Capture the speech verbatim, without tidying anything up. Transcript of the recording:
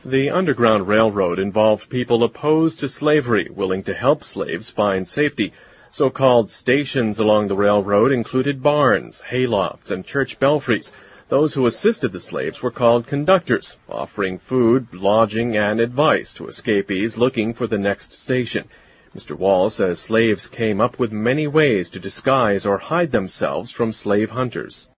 The Underground Railroad involved people opposed to slavery, willing to help slaves find safety. So-called stations along the railroad included barns, haylofts, and church belfries. Those who assisted the slaves were called conductors, offering food, lodging, and advice to escapees looking for the next station. Mister Wall says slaves came up with many ways to disguise or hide themselves from slave hunters.